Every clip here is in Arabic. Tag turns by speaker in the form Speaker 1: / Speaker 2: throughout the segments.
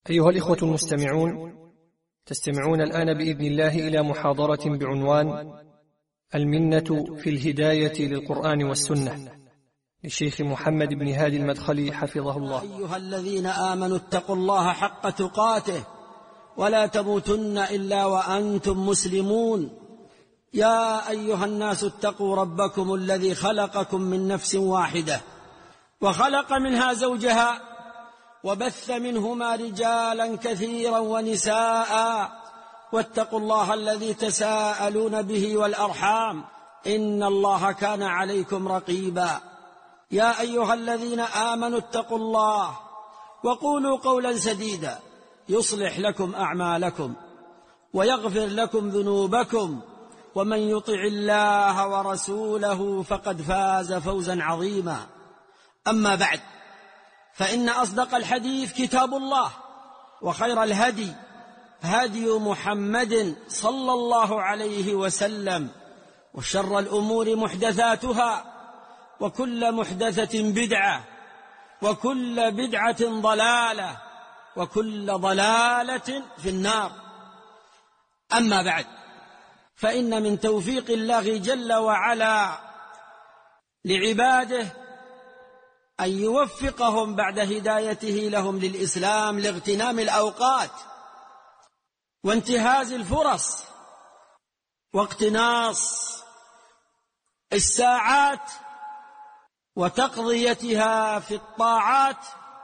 Speaker 1: أيها الإخوة المستمعون، تستمعون الآن بإذن الله إلى محاضرة بعنوان المنة في الهداية للقرآن والسنة للشيخ محمد بن هادي المدخلي حفظه الله.
Speaker 2: أيها الذين آمنوا اتقوا الله حق تقاته ولا تموتن إلا وأنتم مسلمون. يا أيها الناس اتقوا ربكم الذي خلقكم من نفس واحدة وخلق منها زوجها وبث منهما رجالا كثيرا ونساء، واتقوا الله الذي تساءلون به والأرحام إن الله كان عليكم رقيبا. يا أيها الذين آمنوا اتقوا الله وقولوا قولا سديدا يصلح لكم أعمالكم ويغفر لكم ذنوبكم، ومن يطع الله ورسوله فقد فاز فوزا عظيما. أما بعد، فإن أصدق الحديث كتاب الله، وخير الهدي هدي محمد صلى الله عليه وسلم، وشر الأمور محدثاتها، وكل محدثة بدعة، وكل بدعة ضلالة، وكل ضلالة في النار. أما بعد، فإن من توفيق الله جل وعلا لعباده أن يوفقهم بعد هدايته لهم للإسلام لاغتنام الأوقات وانتهاز الفرص واقتناص الساعات وتقضيتها في الطاعات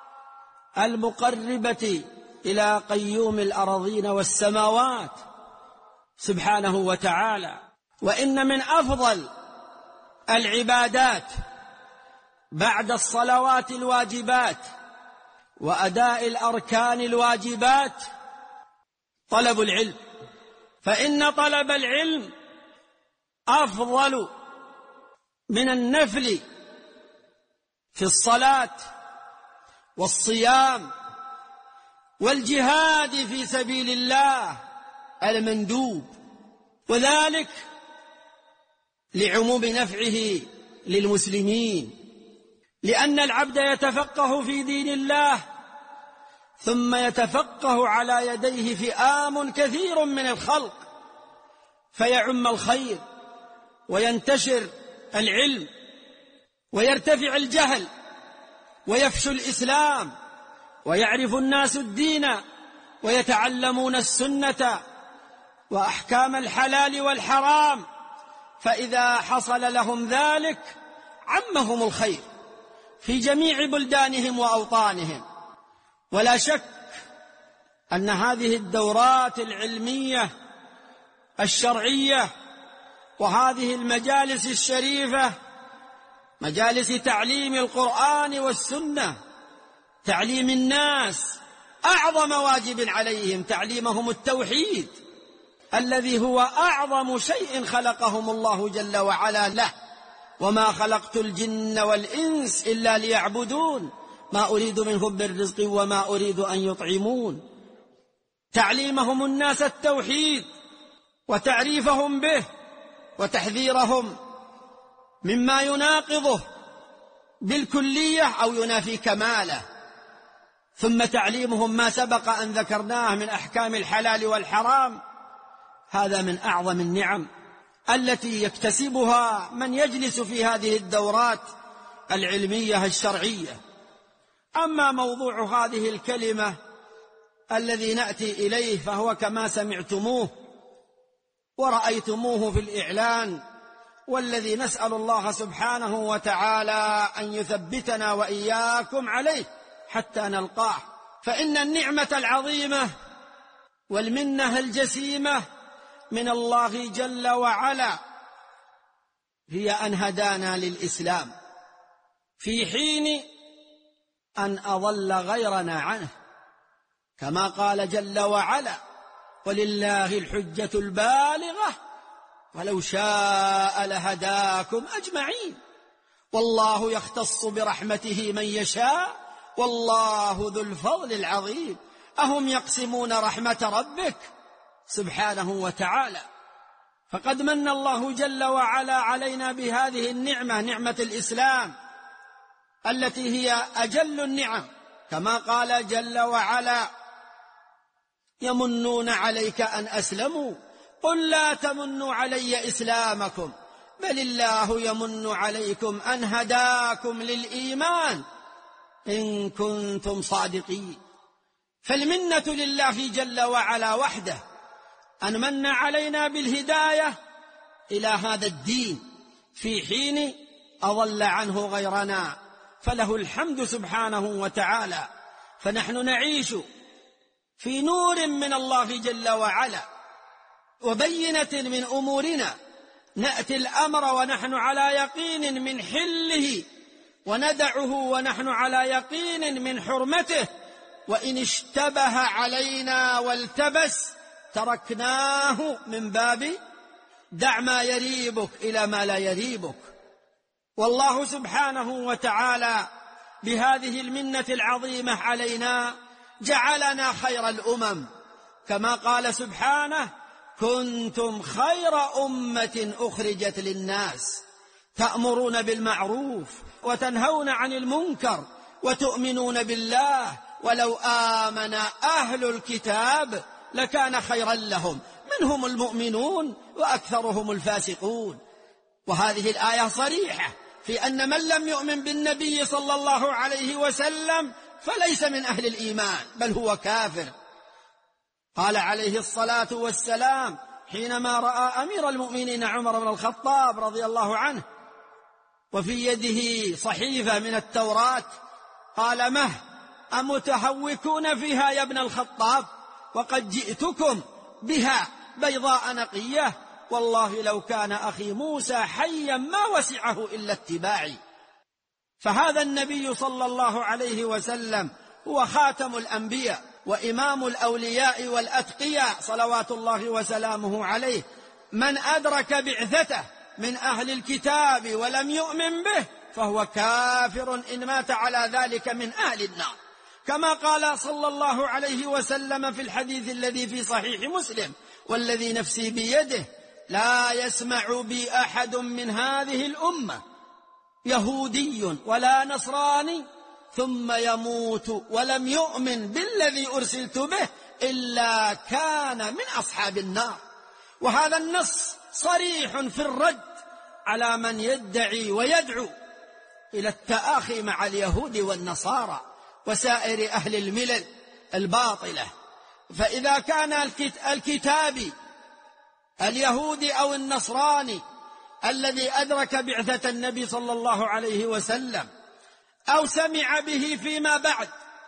Speaker 2: المقربة إلى قيوم الأراضين والسماوات سبحانه وتعالى. وإن من أفضل العبادات بعد الصلوات الواجبات وأداء الأركان الواجبات طلب العلم، فإن طلب العلم أفضل من النفل في الصلاة والصيام والجهاد في سبيل الله المندوب، وذلك لعموم نفعه للمسلمين، لأن العبد يتفقه في دين الله ثم يتفقه على يديه فئام كثير من الخلق، فيعم الخير وينتشر العلم ويرتفع الجهل ويفشو الإسلام ويعرف الناس الدين ويتعلمون السنة وأحكام الحلال والحرام، فإذا حصل لهم ذلك عمهم الخير في جميع بلدانهم وأوطانهم. ولا شك أن هذه الدورات العلمية الشرعية وهذه المجالس الشريفة، مجالس تعليم القرآن والسنة، تعليم الناس، أعظم واجب عليهم تعليمهم التوحيد الذي هو أعظم شيء خلقهم الله جل وعلا له. وما خلقت الجن والإنس إلا ليعبدون ما أريد منهم من رزق وما أريد أن يطعمون. تعليمهم الناس التوحيد وتعريفهم به وتحذيرهم مما يناقضه بالكلية أو ينافي كماله، ثم تعليمهم ما سبق أن ذكرناه من أحكام الحلال والحرام. هذا من أعظم النعم التي يكتسبها من يجلس في هذه الدورات العلمية الشرعية. أما موضوع هذه الكلمة الذي نأتي إليه فهو كما سمعتموه ورأيتموه في الإعلان، والذي نسأل الله سبحانه وتعالى أن يثبتنا وإياكم عليه حتى نلقاه. فإن النعمة العظيمة والمنة الجسيمة من الله جل وعلا هي أن هدانا للإسلام في حين أن أضل غيرنا عنه، كما قال جل وعلا: ولله الحجة البالغة ولو شاء لهداكم أجمعين والله يختص برحمته من يشاء والله ذو الفضل العظيم. أهم يقسمون رحمة ربك سبحانه وتعالى؟ فقد من الله جل وعلا علينا بهذه النعمة، نعمة الإسلام، التي هي أجل النعم، كما قال جل وعلا: يمنون عليك أن أسلموا قل لا تمنوا علي إسلامكم بل الله يمن عليكم أن هداكم للإيمان إن كنتم صادقين. فالمنة لله جل وعلا وحده أن من علينا بالهداية إلى هذا الدين في حين أضل عنه غيرنا، فله الحمد سبحانه وتعالى. فنحن نعيش في نور من الله جل وعلا وبينة من أمورنا، نأتي الأمر ونحن على يقين من حله، وندعه ونحن على يقين من حرمته، وإن اشتبه علينا والتبس تركناه من باب دع ما يريبك إلى ما لا يريبك. والله سبحانه وتعالى بهذه المنة العظيمة علينا جعلنا خير الأمم، كما قال سبحانه: كنتم خير أمة أخرجت للناس تأمرون بالمعروف وتنهون عن المنكر وتؤمنون بالله ولو آمن أهل الكتاب لكان خيرا لهم منهم المؤمنون وأكثرهم الفاسقون. وهذه الآية صريحة في أن من لم يؤمن بالنبي صلى الله عليه وسلم فليس من أهل الإيمان بل هو كافر. قال عليه الصلاة والسلام حينما رأى أمير المؤمنين عمر بن الخطاب رضي الله عنه وفي يده صحيفة من التوراة، قال: مه أمتهوكون فيها يا ابن الخطاب وقد جئتكم بها بيضاء نقية، والله لو كان أخي موسى حيا ما وسعه إلا اتباعي. فهذا النبي صلى الله عليه وسلم هو خاتم الأنبياء وإمام الأولياء والأتقياء صلوات الله وسلامه عليه. من أدرك بعثته من أهل الكتاب ولم يؤمن به فهو كافر إن مات على ذلك من أهل النار، كما قال صلى الله عليه وسلم في الحديث الذي في صحيح مسلم: والذي نفسي بيده لا يسمع بي أحد من هذه الأمة يهودي ولا نصراني ثم يموت ولم يؤمن بالذي أرسلت به إلا كان من أصحاب النار. وهذا النص صريح في الرد على من يدعي ويدعو إلى التآخي مع اليهود والنصارى وسائر أهل الملل الباطلة. فإذا كان الكتابي اليهودي أو النصراني الذي أدرك بعثة النبي صلى الله عليه وسلم أو سمع به فيما بعد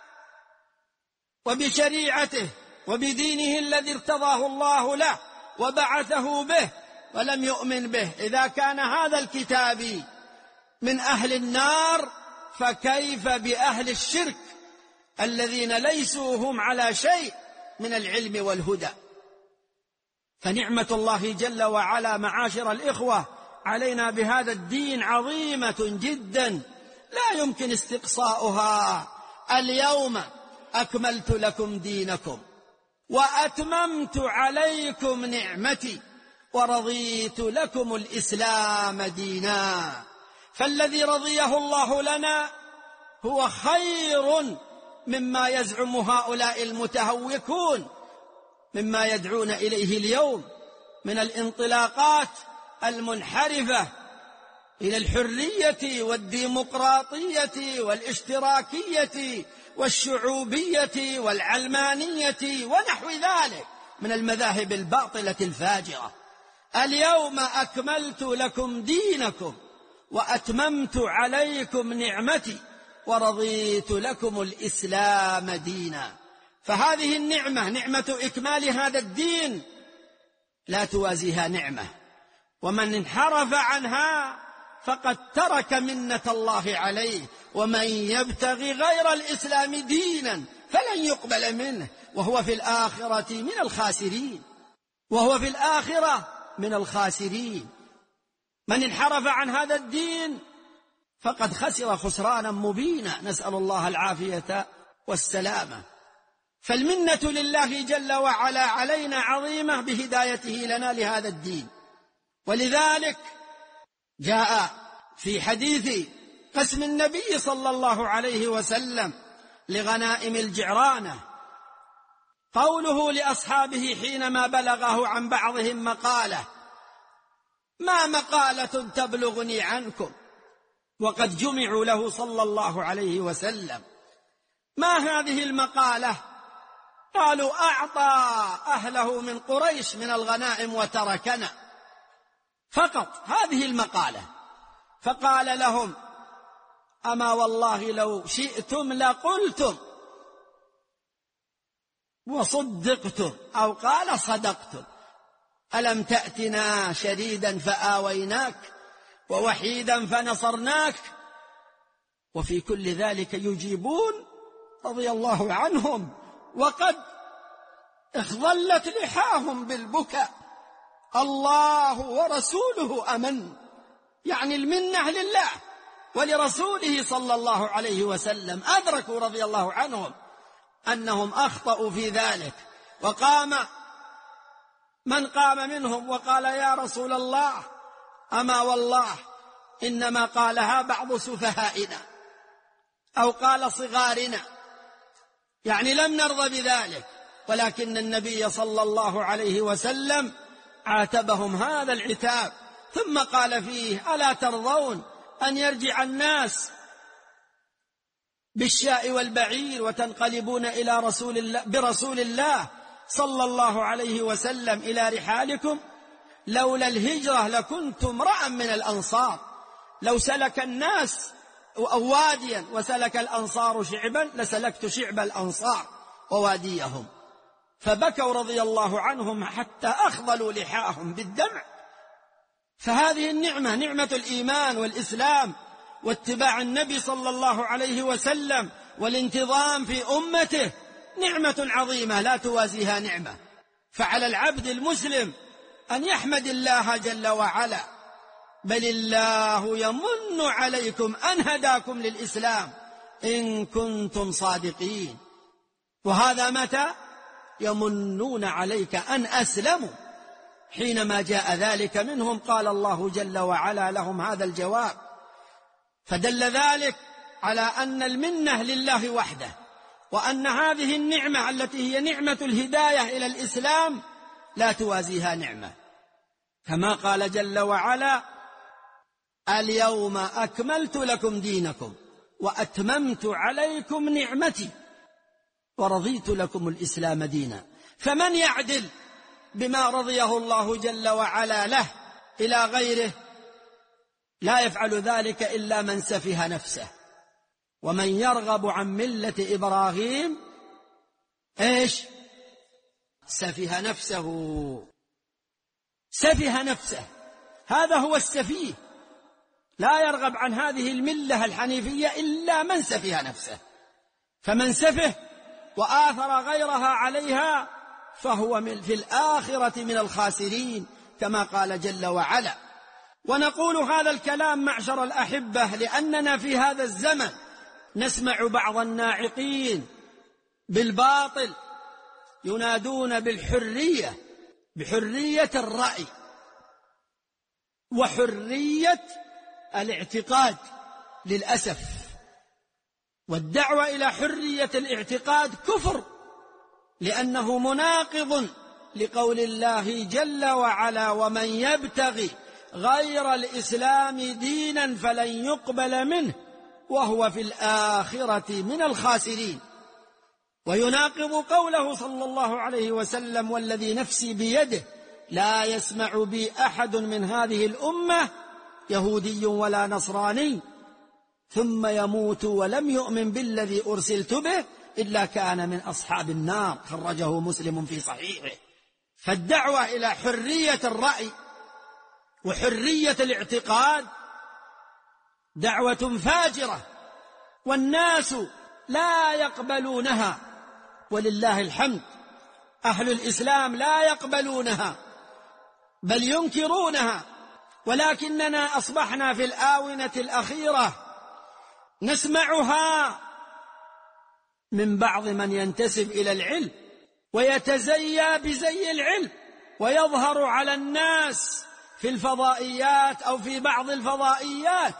Speaker 2: وبشريعته وبدينه الذي ارتضاه الله له وبعثه به ولم يؤمن به، إذا كان هذا الكتابي من أهل النار فكيف بأهل الشرك الذين ليسوا هم على شيء من العلم والهدى؟ فنعمة الله جل وعلا معاشر الإخوة علينا بهذا الدين عظيمة جدا لا يمكن استقصاؤها. اليوم أكملت لكم دينكم وأتممت عليكم نعمتي ورضيت لكم الإسلام دينا. فالذي رضيه الله لنا هو خير مما يزعم هؤلاء المتهوكون مما يدعون إليه اليوم من الانطلاقات المنحرفة إلى الحرية والديمقراطية والاشتراكية والشعوبية والعلمانية ونحو ذلك من المذاهب الباطلة الفاجرة. اليوم أكملت لكم دينكم وأتممت عليكم نعمتي ورضيت لكم الإسلام دينا. فهذه النعمة، نعمة إكمال هذا الدين، لا توازيها نعمة، ومن انحرف عنها فقد ترك منة الله عليه. ومن يبتغي غير الإسلام دينا فلن يقبل منه وهو في الآخرة من الخاسرين. من الخاسرين. من انحرف عن هذا الدين فقد خسر خسرانا مبينا، نسأل الله العافية والسلامة. فالمنة لله جل وعلا علينا عظيمة بهدايته لنا لهذا الدين. ولذلك جاء في حديث قسم النبي صلى الله عليه وسلم لغنائم الجعرانة قوله لأصحابه حينما بلغه عن بعضهم مقالة: ما مقالة تبلغني عنكم؟ وقد جمعوا له صلى الله عليه وسلم. ما هذه المقالة؟ قالوا: أعطى أهله من قريش من الغنائم وتركنا، فقط هذه المقالة. فقال لهم: أما والله لو شئتم لقلتم وصدقتم، أو قال صدقتم. ألم تأتنا شديدا فآويناك ووحيدا فنصرناك؟ وفي كل ذلك يجيبون رضي الله عنهم وقد اخضلت لحاهم بالبكاء: الله ورسوله أمن. يعني المنة لله ولرسوله صلى الله عليه وسلم. أدركوا رضي الله عنهم أنهم أخطأوا في ذلك. وقام من قام منهم وقال: يا رسول الله، أما والله إنما قالها بعض سفهائنا، أو قال صغارنا، يعني لم نرضى بذلك. ولكن النبي صلى الله عليه وسلم عاتبهم هذا العتاب، ثم قال فيه: ألا ترضون أن يرجع الناس بالشاء والبعير وتنقلبون إلى برسول الله صلى الله عليه وسلم إلى رحالكم؟ لولا الهجرة لكنت امرأ من الأنصار. لو سلك الناس واديا وسلك الأنصار شعبا لسلكت شعب الأنصار وواديهم. فبكوا رضي الله عنهم حتى أخضلوا لحاهم بالدمع. فهذه النعمة، نعمة الإيمان والإسلام واتباع النبي صلى الله عليه وسلم والانتظام في أمته، نعمة عظيمة لا توازيها نعمة. فعلى العبد المسلم أن يحمد الله جل وعلا: بل الله يمن عليكم أن هداكم للإسلام إن كنتم صادقين. وهذا متى؟ يمنون عليك أن أسلموا. حينما جاء ذلك منهم قال الله جل وعلا لهم هذا الجواب. فدل ذلك على أن المنة لله وحده، وأن هذه النعمة التي هي نعمة الهداية إلى الإسلام لا توازيها نعمة. كما قال جل وعلا: اليوم أكملت لكم دينكم وأتممت عليكم نعمتي ورضيت لكم الإسلام دينا. فمن يعدل بما رضيه الله جل وعلا له إلى غيره؟ لا يفعل ذلك إلا من سفه نفسه. ومن يرغب عن ملة إبراهيم سفه نفسه. سفه نفسه، هذا هو السفيه. لا يرغب عن هذه الملة الحنيفية إلا من سفه نفسه. فمن سفه وآثر غيرها عليها فهو في الآخرة من الخاسرين، كما قال جل وعلا. ونقول هذا الكلام معشر الأحبة لأننا في هذا الزمن نسمع بعض الناعقين بالباطل ينادون بالحرية، بحرية الرأي وحرية الاعتقاد للأسف. والدعوة إلى حرية الاعتقاد كفر، لأنه مناقض لقول الله جل وعلا: ومن يبتغي غير الإسلام دينا فلن يقبل منه وهو في الآخرة من الخاسرين. ويناقض قوله صلى الله عليه وسلم: والذي نفسي بيده لا يسمع بي أحد من هذه الأمة يهودي ولا نصراني ثم يموت ولم يؤمن بالذي أرسلت به إلا كان من أصحاب النار. خرجه مسلم في صحيحه. فالدعوة إلى حرية الرأي وحرية الاعتقاد دعوة فاجرة، والناس لا يقبلونها، ولله الحمد. أهل الإسلام لا يقبلونها بل ينكرونها. ولكننا أصبحنا في الآونة الأخيرة نسمعها من بعض من ينتسب إلى العلم ويتزيى بزي العلم ويظهر على الناس في الفضائيات أو في بعض الفضائيات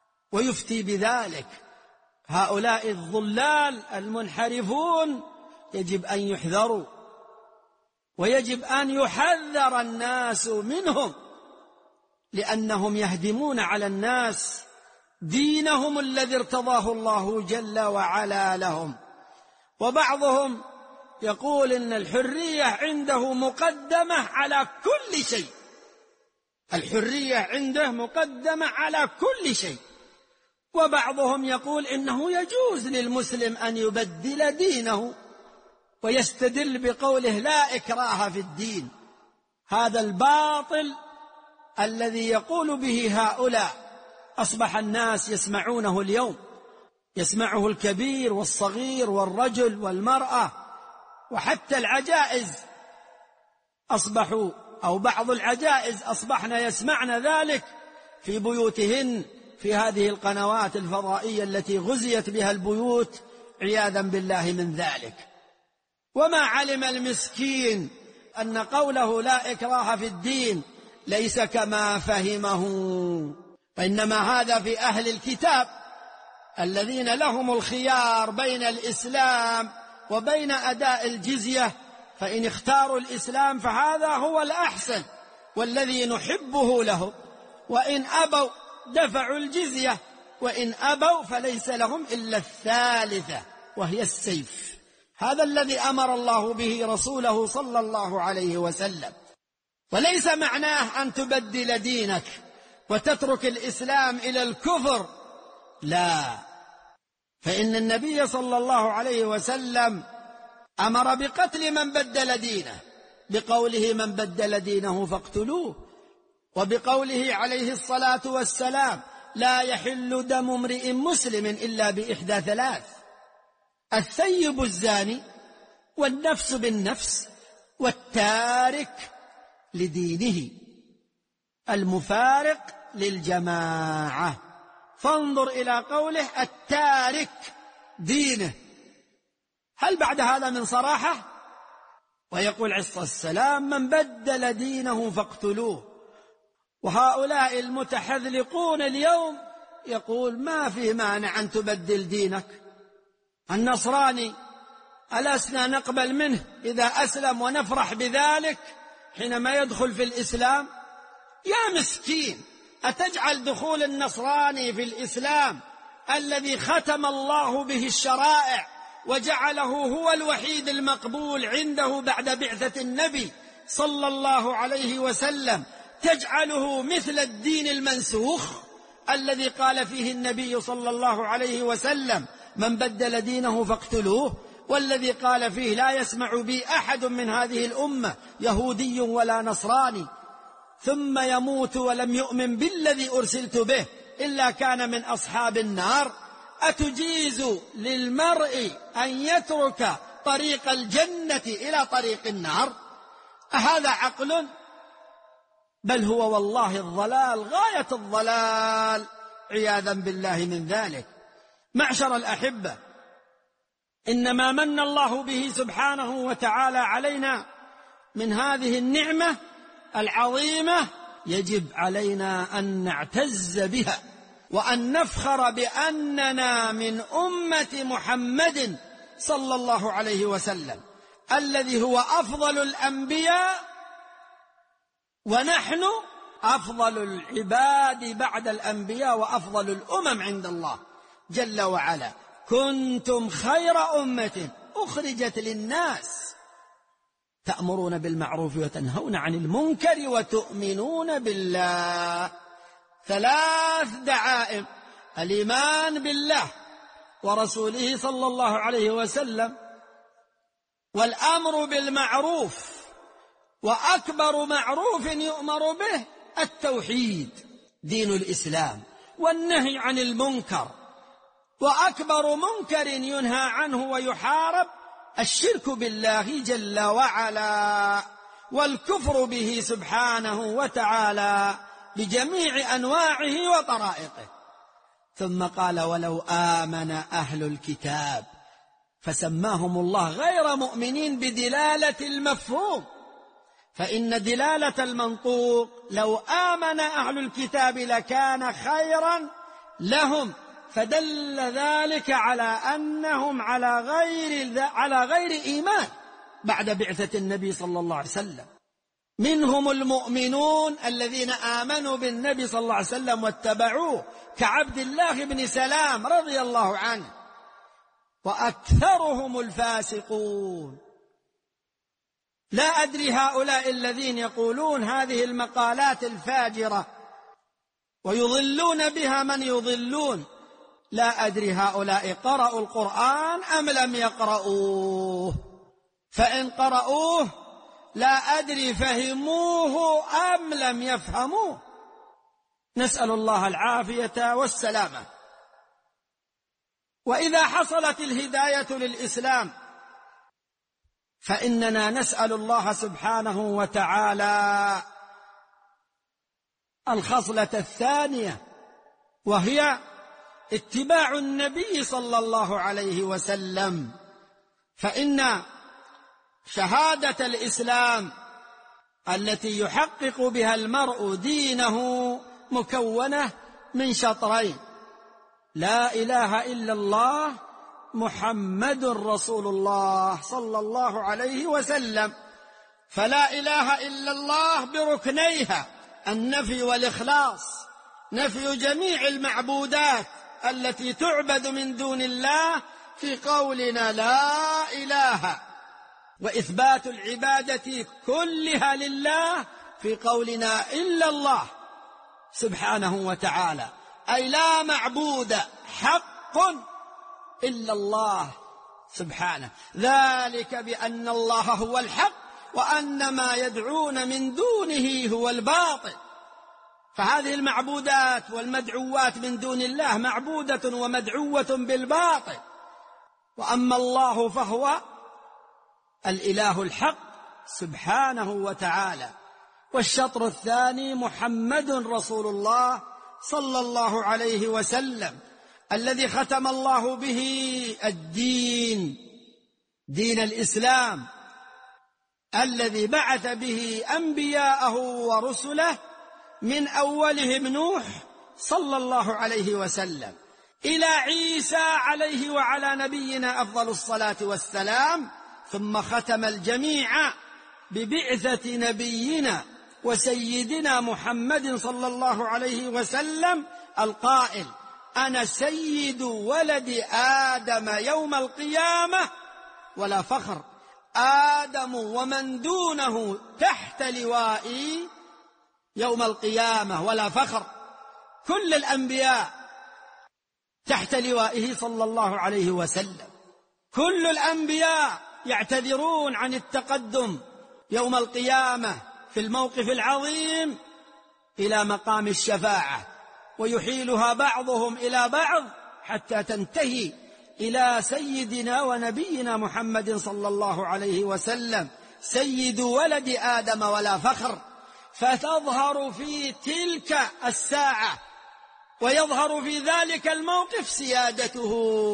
Speaker 2: ويفتي بذلك. هؤلاء الضلال المنحرفون يجب أن يحذروا، ويجب أن يحذر الناس منهم، لأنهم يهدمون على الناس دينهم الذي ارتضاه الله جل وعلا لهم. وبعضهم يقول إن الحرية عنده مقدمة على كل شيء، الحرية عنده مقدمة على كل شيء. وبعضهم يقول إنه يجوز للمسلم أن يبدل دينه، ويستدل بقوله لا إكراه في الدين. هذا الباطل الذي يقول به هؤلاء أصبح الناس يسمعونه اليوم، يسمعه الكبير والصغير والرجل والمرأة، وحتى العجائز أصبحوا، أو بعض العجائز أصبحن يسمعن ذلك في بيوتهن في هذه القنوات الفضائية التي غزيت بها البيوت عياذا بالله من ذلك. وما علم المسكين أن قوله لا إكراه في الدين ليس كما فهمه، وإنما هذا في أهل الكتاب الذين لهم الخيار بين الإسلام وبين أداء الجزية، فإن اختاروا الإسلام فهذا هو الأحسن والذي نحبه لهم، وإن أبوا دفعوا الجزية، وإن أبوا فليس لهم إلا الثالثة وهي السيف. هذا الذي أمر الله به رسوله صلى الله عليه وسلم. وليس معناه أن تبدل دينك وتترك الإسلام إلى الكفر، لا، فإن النبي صلى الله عليه وسلم أمر بقتل من بدل دينه، بقوله من بدل دينه فاقتلوه، وبقوله عليه الصلاة والسلام لا يحل دم امرئ مسلم إلا بإحدى ثلاث: الثيب الزاني، والنفس بالنفس، والتارك لدينه، المفارق للجماعة. فانظر إلى قوله التارك دينه، هل بعد هذا من صراحة؟ ويقول عليه الصلاة والسلام من بدل دينه فاقتلوه. وهؤلاء المتحذلقون اليوم يقول ما فيه مانع أن تبدل دينك. النصراني ألسنا نقبل منه إذا أسلم ونفرح بذلك حينما يدخل في الإسلام؟ يا مسكين، أتجعل دخول النصراني في الإسلام الذي ختم الله به الشرائع وجعله هو الوحيد المقبول عنده بعد بعثة النبي صلى الله عليه وسلم، تجعله مثل الدين المنسوخ الذي قال فيه النبي صلى الله عليه وسلم من بدل دينه فاقتلوه، والذي قال فيه لا يسمع بي أحد من هذه الأمة يهودي ولا نصراني ثم يموت ولم يؤمن بالذي أرسلت به إلا كان من أصحاب النار. أتجيز للمرء أن يترك طريق الجنة إلى طريق النار؟ أهذا عقل؟ بل هو والله الضلال غاية الضلال عياذا بالله من ذلك. معشر الأحبة، إنما من الله به سبحانه وتعالى علينا من هذه النعمة العظيمة يجب علينا أن نعتز بها، وأن نفخر بأننا من أمة محمد صلى الله عليه وسلم الذي هو أفضل الأنبياء، ونحن أفضل العباد بعد الأنبياء وأفضل الأمم عند الله جل وعلا. كنتم خير أمة أخرجت للناس تأمرون بالمعروف وتنهون عن المنكر وتؤمنون بالله. 3 دعائم: الإيمان بالله ورسوله صلى الله عليه وسلم، والأمر بالمعروف، وأكبر معروف يؤمر به التوحيد دين الإسلام، والنهي عن المنكر، وأكبر منكر ينهى عنه ويحارب الشرك بالله جل وعلا، والكفر به سبحانه وتعالى بجميع أنواعه وطرائقه. ثم قال ولو آمن أهل الكتاب، فسماهم الله غير مؤمنين بدلالة المفهوم، فإن دلالة المنطوق لو آمن أهل الكتاب لكان خيرا لهم، فدل ذلك على أنهم على غير إيمان بعد بعثة النبي صلى الله عليه وسلم. منهم المؤمنون الذين آمنوا بالنبي صلى الله عليه وسلم واتبعوه كعبد الله بن سلام رضي الله عنه، وأكثرهم الفاسقون. لا أدري هؤلاء الذين يقولون هذه المقالات الفاجرة ويضلون بها من يضلون، لا أدري هؤلاء قرأوا القرآن أم لم يقرؤوه، فإن قرأوه لا أدري فهموه أم لم يفهموه، نسأل الله العافية والسلامة. وإذا حصلت الهداية للإسلام فإننا نسأل الله سبحانه وتعالى الخصلة الثانية، وهي اتباع النبي صلى الله عليه وسلم. فإن شهادة الإسلام التي يحقق بها المرء دينه مكونة من شطرين: لا إله إلا الله محمد رسول الله صلى الله عليه وسلم. فلا إله إلا الله بركنيها: النفي والإخلاص، نفي جميع المعبودات التي تعبد من دون الله في قولنا لا إله، وإثبات العبادة كلها لله في قولنا إلا الله سبحانه وتعالى، أي لا معبود حق إلا الله سبحانه، ذلك بأن الله هو الحق وأن ما يدعون من دونه هو الباطل. فهذه المعبودات والمدعوات من دون الله معبودة ومدعوة بالباطل، وأما الله فهو الإله الحق سبحانه وتعالى. والشطر الثاني محمد رسول الله صلى الله عليه وسلم، الذي ختم الله به الدين، دين الإسلام، الذي بعث به أنبياءه ورسله من أولهم نوح صلى الله عليه وسلم إلى عيسى عليه وعلى نبينا أفضل الصلاة والسلام، ثم ختم الجميع ببعثة نبينا وسيدنا محمد صلى الله عليه وسلم القائل: أنا سيد ولد آدم يوم القيامة ولا فخر، آدم ومن دونه تحت لوائي يوم القيامة ولا فخر. كل الأنبياء تحت لوائه صلى الله عليه وسلم، كل الأنبياء يعتذرون عن التقدم يوم القيامة في الموقف العظيم إلى مقام الشفاعة، ويحيلها بعضهم إلى بعض حتى تنتهي إلى سيدنا ونبينا محمد صلى الله عليه وسلم سيد ولد آدم ولا فخر. فتظهر في تلك الساعة ويظهر في ذلك الموقف سيادته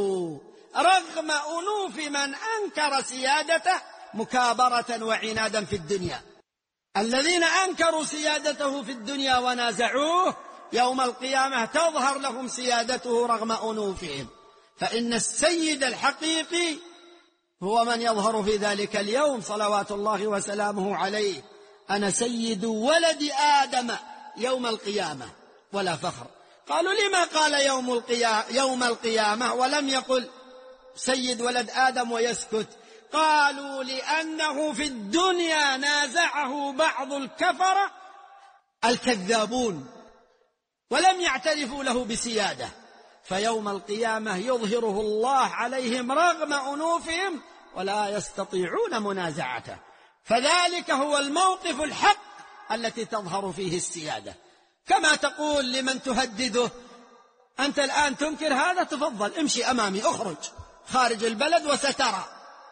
Speaker 2: رغم أنوف من أنكر سيادته مكابرة وعنادا في الدنيا. الذين أنكروا سيادته في الدنيا ونازعوه يوم القيامة تظهر لهم سيادته رغم أنوفهم. فإن السيد الحقيقي هو من يظهر في ذلك اليوم صلوات الله وسلامه عليه: أنا سيد ولد آدم يوم القيامة ولا فخر. قالوا: لما قال يوم القيامة ولم يقل سيد ولد آدم ويسكت؟ قالوا: لأنه في الدنيا نازعه بعض الكفرة الكذابون ولم يعترفوا له بسيادة، فيوم القيامة يظهره الله عليهم رغم أنوفهم ولا يستطيعون منازعته. فذلك هو الموقف الحق التي تظهر فيه السيادة. كما تقول لمن تهدده: أنت الآن تنكر هذا، تفضل امشي أمامي، اخرج خارج البلد وسترى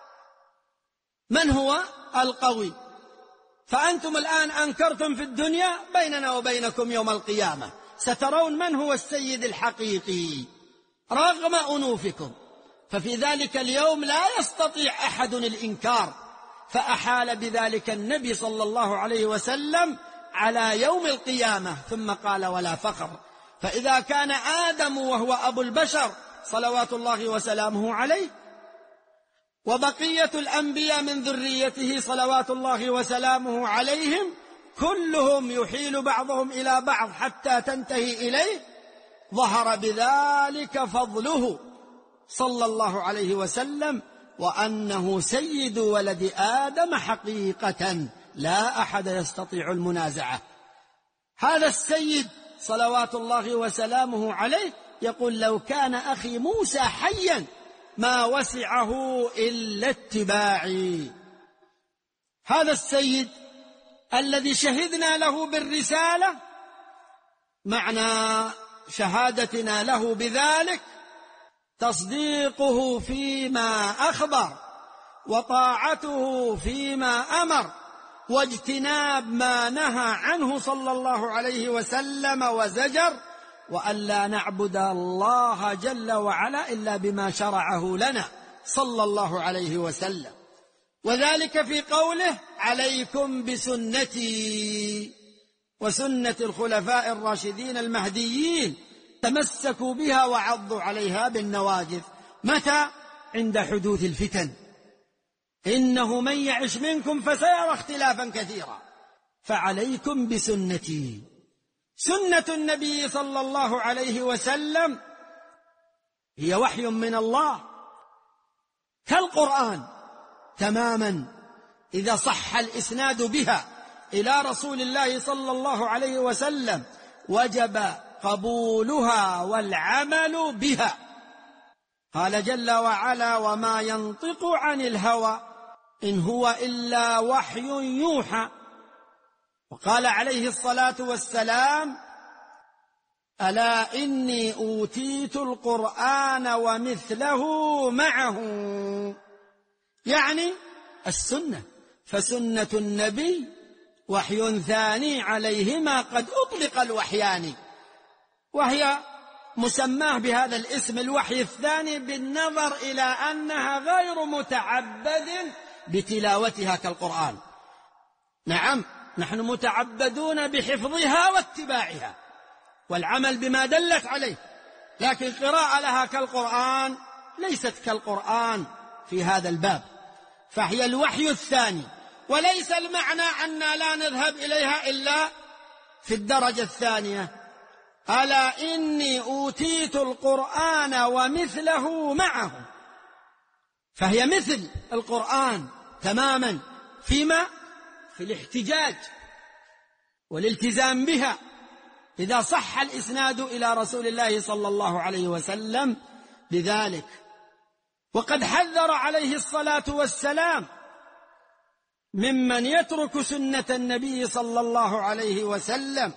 Speaker 2: من هو القوي. فأنتم الآن أنكرتم في الدنيا، بيننا وبينكم يوم القيامة سترون من هو السيد الحقيقي رغم أنوفكم. ففي ذلك اليوم لا يستطيع أحد الإنكار، فأحال بذلك النبي صلى الله عليه وسلم على يوم القيامة، ثم قال: ولا فخر. فإذا كان آدم وهو أبو البشر صلوات الله وسلامه عليه، وبقية الأنبياء من ذريته صلوات الله وسلامه عليهم كلهم يحيل بعضهم إلى بعض حتى تنتهي إليه، ظهر بذلك فضله صلى الله عليه وسلم، وأنه سيد ولد آدم حقيقة لا أحد يستطيع المنازعة. هذا السيد صلوات الله وسلامه عليه يقول: لو كان أخي موسى حيا ما وسعه إلا اتباعي. هذا السيد الذي شهدنا له بالرسالة، معنى شهادتنا له بذلك تصديقه فيما أخبر، وطاعته فيما أمر، واجتناب ما نهى عنه صلى الله عليه وسلم وزجر، وأن لا نعبد الله جل وعلا إلا بما شرعه لنا صلى الله عليه وسلم. وذلك في قوله: عليكم بسنتي وسنة الخلفاء الراشدين المهديين، تمسكوا بها وعضوا عليها بالنواجذ. متى؟ عند حدوث الفتن. إنه من يعش منكم فسيرى اختلافا كثيرا، فعليكم بسنتي. سنة النبي صلى الله عليه وسلم هي وحي من الله كالقرآن تماما، إذا صح الإسناد بها إلى رسول الله صلى الله عليه وسلم وجب قبولها والعمل بها. قال جل وعلا: وما ينطق عن الهوى إن هو إلا وحي يوحى. وقال عليه الصلاة والسلام: ألا إني أوتيت القرآن ومثله معه، يعني السنة. فسنة النبي وحي ثاني عليهما قد أطلق الوحيان، وهي مسماه بهذا الاسم الوحي الثاني بالنظر إلى أنها غير متعبد بتلاوتها كالقرآن. نعم، نحن متعبدون بحفظها واتباعها والعمل بما دلت عليه، لكن قراءة لها كالقرآن ليست كالقرآن في هذا الباب، فهي الوحي الثاني. وليس المعنى أننا لا نذهب إليها إلا في الدرجة الثانية. ألا إني أوتيت القرآن ومثله معه، فهي مثل القرآن تماما فيما في الاحتجاج والالتزام بها إذا صح الإسناد إلى رسول الله صلى الله عليه وسلم بذلك. وقد حذر عليه الصلاة والسلام ممن يترك سنة النبي صلى الله عليه وسلم،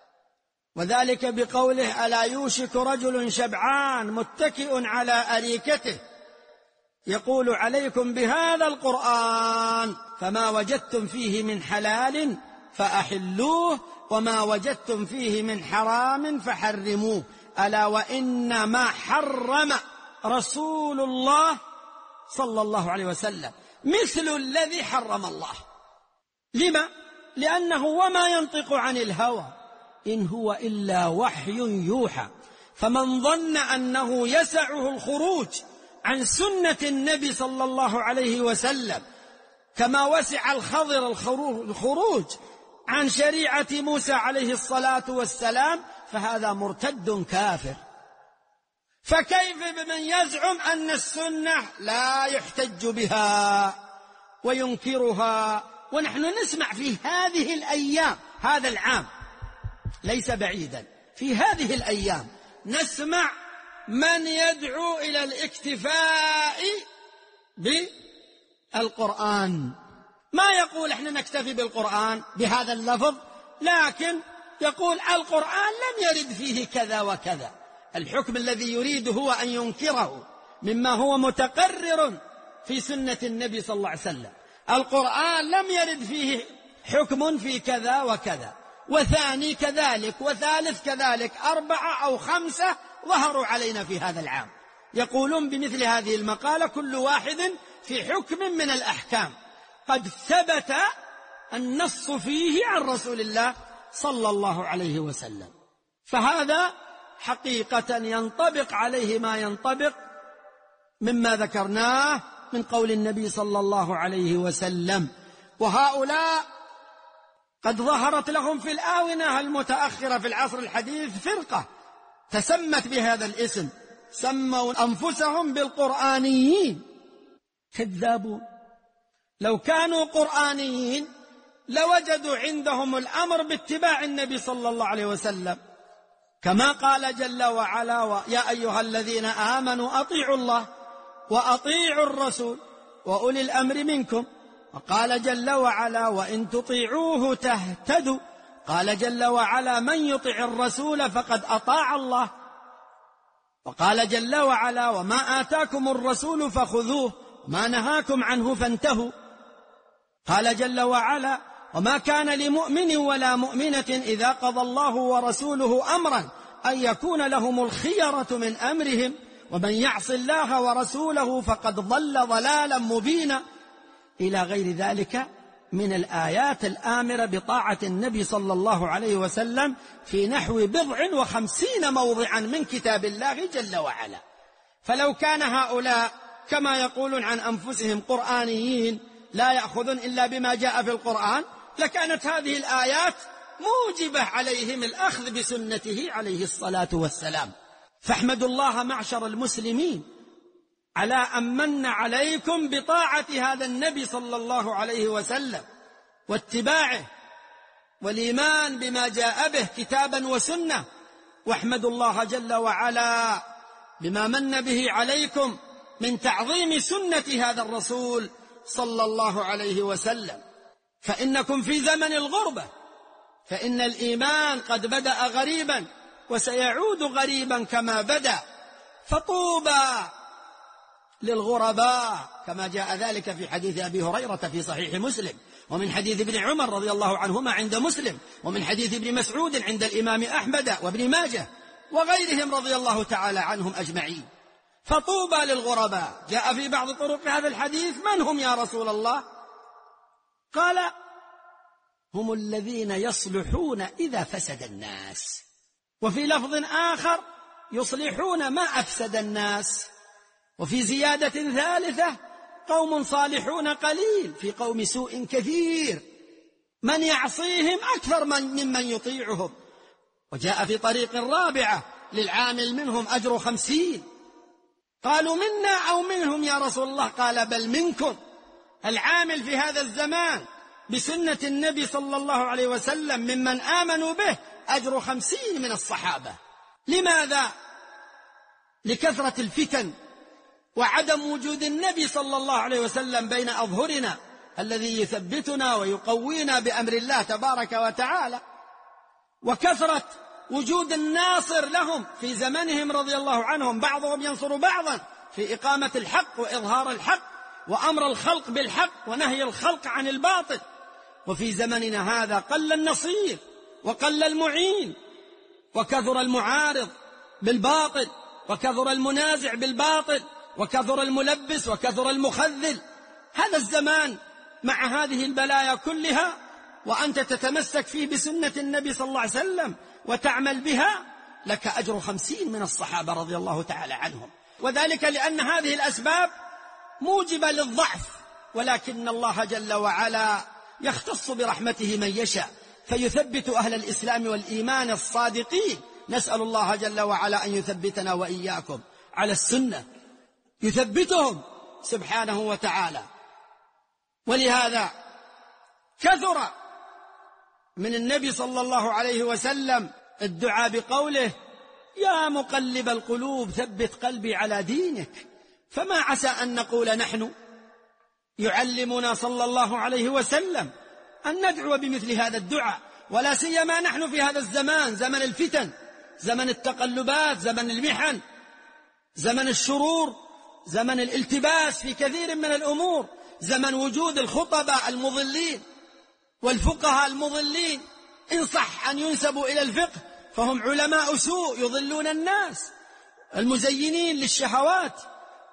Speaker 2: وذلك بقوله: ألا يوشك رجل شبعان متكئ على أريكته يقول عليكم بهذا القرآن فما وجدتم فيه من حلال فأحلوه وما وجدتم فيه من حرام فحرموه. ألا وإن ما حرم رسول الله صلى الله عليه وسلم مثل الذي حرم الله. لما؟ لأنه وما ينطق عن الهوى إن هو إلا وحي يوحى. فمن ظن أنه يسعه الخروج عن سنة النبي صلى الله عليه وسلم كما وسع الخضر الخروج عن شريعة موسى عليه الصلاة والسلام فهذا مرتد كافر. فكيف بمن يزعم أن السنة لا يحتج بها وينكرها؟ ونحن نسمع في هذه الأيام، هذا العام ليس بعيدا، في هذه الأيام نسمع من يدعو إلى الاكتفاء بالقرآن، ما يقول احنا نكتفي بالقرآن بهذا اللفظ، لكن يقول القرآن لم يرد فيه كذا وكذا. الحكم الذي يريد هو أن ينكره مما هو متقرر في سنة النبي صلى الله عليه وسلم. القرآن لم يرد فيه حكم في كذا وكذا، وثاني كذلك، وثالث كذلك، 4 أو 5 ظهروا علينا في هذا العام يقولون بمثل هذه المقالة كل واحد في حكم من الأحكام قد ثبت النص فيه عن رسول الله صلى الله عليه وسلم. فهذا حقيقة ينطبق عليه ما ينطبق مما ذكرناه من قول النبي صلى الله عليه وسلم. وهؤلاء قد ظهرت لهم في الآونة المتأخرة في العصر الحديث فرقة تسمت بهذا الاسم، سموا أنفسهم بالقرآنيين. كذابون. لو كانوا قرآنيين لوجدوا عندهم الأمر باتباع النبي صلى الله عليه وسلم، كما قال جل وعلا: يا أيها الذين آمنوا أطيعوا الله وأطيعوا الرسول وأولي الأمر منكم. وقال جل وعلا: وإن تطيعوه تهتدوا. قال جل وعلا: من يطع الرسول فقد أطاع الله. وقال جل وعلا: وما آتاكم الرسول فخذوه ما نهاكم عنه فانتهوا. قال جل وعلا: وما كان لمؤمن ولا مؤمنة إذا قضى الله ورسوله أمرا أن يكون لهم الخيرة من أمرهم ومن يعص الله ورسوله فقد ضل ضلالا مبينا، إلى غير ذلك من الآيات الآمرة بطاعة النبي صلى الله عليه وسلم في نحو 50 موضعا من كتاب الله جل وعلا. فلو كان هؤلاء كما يقولون عن أنفسهم قرآنيين لا يأخذون إلا بما جاء في القرآن، لكانت هذه الآيات موجبة عليهم الأخذ بسنته عليه الصلاة والسلام. فاحمدوا الله معشر المسلمين على أن من عليكم بطاعة هذا النبي صلى الله عليه وسلم واتباعه والإيمان بما جاء به كتابا وسنة. واحمدوا الله جل وعلا بما من به عليكم من تعظيم سنة هذا الرسول صلى الله عليه وسلم. فإنكم في زمن الغربة، فإن الإيمان قد بدأ غريبا وسيعود غريبا كما بدأ. فطوبى للغرباء كما جاء ذلك في حديث أبي هريرة في صحيح مسلم، ومن حديث ابن عمر رضي الله عنهما عند مسلم، ومن حديث ابن مسعود عند الإمام أحمد وابن ماجه وغيرهم رضي الله تعالى عنهم أجمعين. فطوبى للغرباء. جاء في بعض طرق هذا الحديث: من هم يا رسول الله؟ قال: هم الذين يصلحون إذا فسد الناس. وفي لفظ آخر: يصلحون ما أفسد الناس. وفي زيادة ثالثة: قوم صالحون قليل في قوم سوء كثير، من يعصيهم أكثر ممن يطيعهم. وجاء في طريق رابعة: للعامل منهم أجر 50. قالوا: منا أو منهم يا رسول الله؟ قال: بل منكم. العامل في هذا الزمان بسنة النبي صلى الله عليه وسلم ممن آمنوا به أجر 50 من الصحابة. لماذا؟ لكثرة الفتن وعدم وجود النبي صلى الله عليه وسلم بين أظهرنا الذي يثبتنا ويقوينا بأمر الله تبارك وتعالى، وكثرة وجود الناصر لهم في زمنهم رضي الله عنهم، بعضهم ينصر بعضا في إقامة الحق وإظهار الحق وأمر الخلق بالحق ونهي الخلق عن الباطل. وفي زمننا هذا قل النصير وقل المعين، وكثر المعارض بالباطل، وكثر المنازع بالباطل، وكثر الملبس، وكثر المخذل. هذا الزمان مع هذه البلايا كلها وأنت تتمسك فيه بسنة النبي صلى الله عليه وسلم وتعمل بها، لك أجر 50 من الصحابة رضي الله تعالى عنهم. وذلك لأن هذه الأسباب موجبة للضعف، ولكن الله جل وعلا يختص برحمته من يشاء فيثبت أهل الإسلام والإيمان الصادقين. نسأل الله جل وعلا أن يثبتنا وإياكم على السنة، يثبتهم سبحانه وتعالى. ولهذا كثر من النبي صلى الله عليه وسلم الدعاء بقوله: يا مقلب القلوب ثبت قلبي على دينك. فما عسى أن نقول نحن يعلمنا صلى الله عليه وسلم أن ندعو بمثل هذا الدعاء، ولا سيما نحن في هذا الزمان، زمن الفتن، زمن التقلبات، زمن المحن، زمن الشرور، زمن الالتباس في كثير من الأمور، زمن وجود الخطباء المضلين والفقهاء المضلين إن صح أن ينسبوا إلى الفقه فهم علماء سوء يضلون الناس، المزينين للشهوات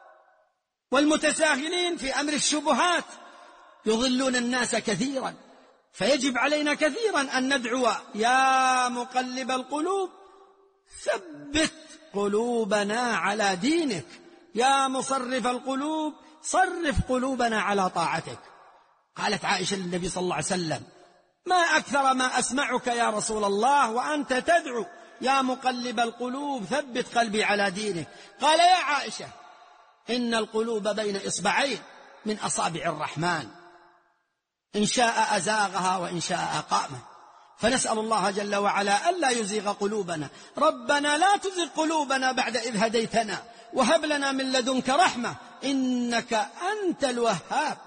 Speaker 2: والمتساهلين في أمر الشبهات يضلون الناس كثيرا. فيجب علينا كثيرا أن ندعو: يا مقلب القلوب ثبت قلوبنا على دينك، يا مصرف القلوب صرف قلوبنا على طاعتك. قالت عائشة للنبي صلى الله عليه وسلم: ما أكثر ما أسمعك يا رسول الله وأنت تدعو يا مقلب القلوب ثبت قلبي على دينك. قال: يا عائشة، إن القلوب بين إصبعين من أصابع الرحمن، إن شاء أزاغها وإن شاء أقامها. فنسأل الله جل وعلا ألا يزيغ قلوبنا. ربنا لا تزغ قلوبنا بعد إذ هديتنا وهب لنا من لدنك رحمة إنك أنت الوهاب.